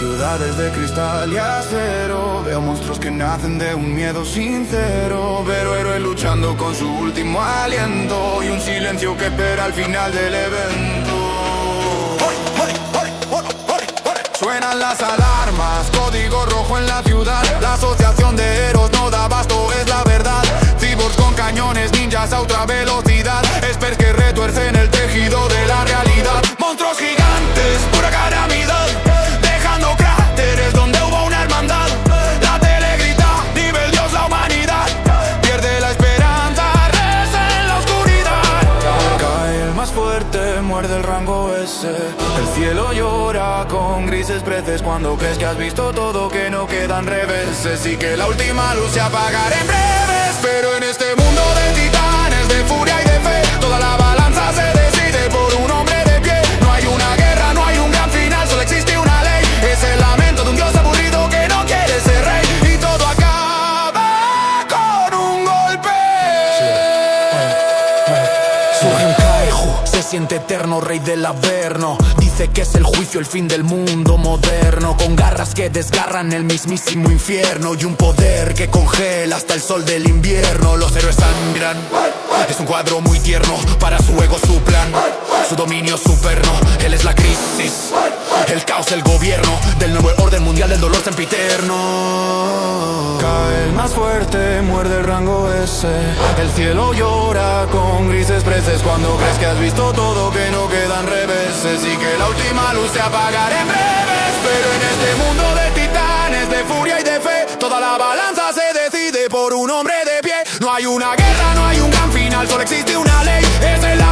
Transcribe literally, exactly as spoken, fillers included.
ciudades de cristal y acero. Veo monstruos que nacen de un miedo sincero, pero héroe luchando con su último aliento y un silencio que espera al final del evento. Suenan las alarmas, código rojo en la ciudad. La asociación de héroes no da abasto, es la verdad. Cyborgs con cañones, ninjas a otra velocidad. Espers que retuercen el tejido de la realidad. Monstruos gigantes, pura calamidad, dejando cráteres donde hubo una hermandad. La tele grita, nivel Dios la humanidad. Pierde la esperanza, reza en la oscuridad. Cae el más fuerte, muerde el rango ese. El cielo llora con grises preces cuando crees que has visto todo, que no quedan reveses y que la última luz se apagará en breves. Pero en este mundo de titanes, de furia y de fe, toda la balanza se decide por un hombre de pie. No hay una guerra, no hay un gran final, solo existe una ley. Es el lamento de un dios aburrido que no quiere ser rey. Y todo acaba con un golpe. Surge un Kaiju, se siente eterno, rey del averno. Dice que es el juicio, el fin del mundo moderno, con garras que desgarran el mismísimo infierno y un poder que congela hasta el sol del invierno. Los héroes sangran, es un cuadro muy tierno, para su ego su plan, su dominio superno. Él es la crisis, el caos, el gobierno del nuevo orden mundial del dolor sempiterno. Cae el más fuerte, muerde el rango ese. El cielo llora con grises preces cuando crees que has visto todo, que no quedan reveses y que la última luz se apagará en breves. Pero en este mundo de titanes, de furia y de fe, toda la balanza se decide por un hombre de pie. No hay una guerra, no hay un gran final, solo existe una ley. Es el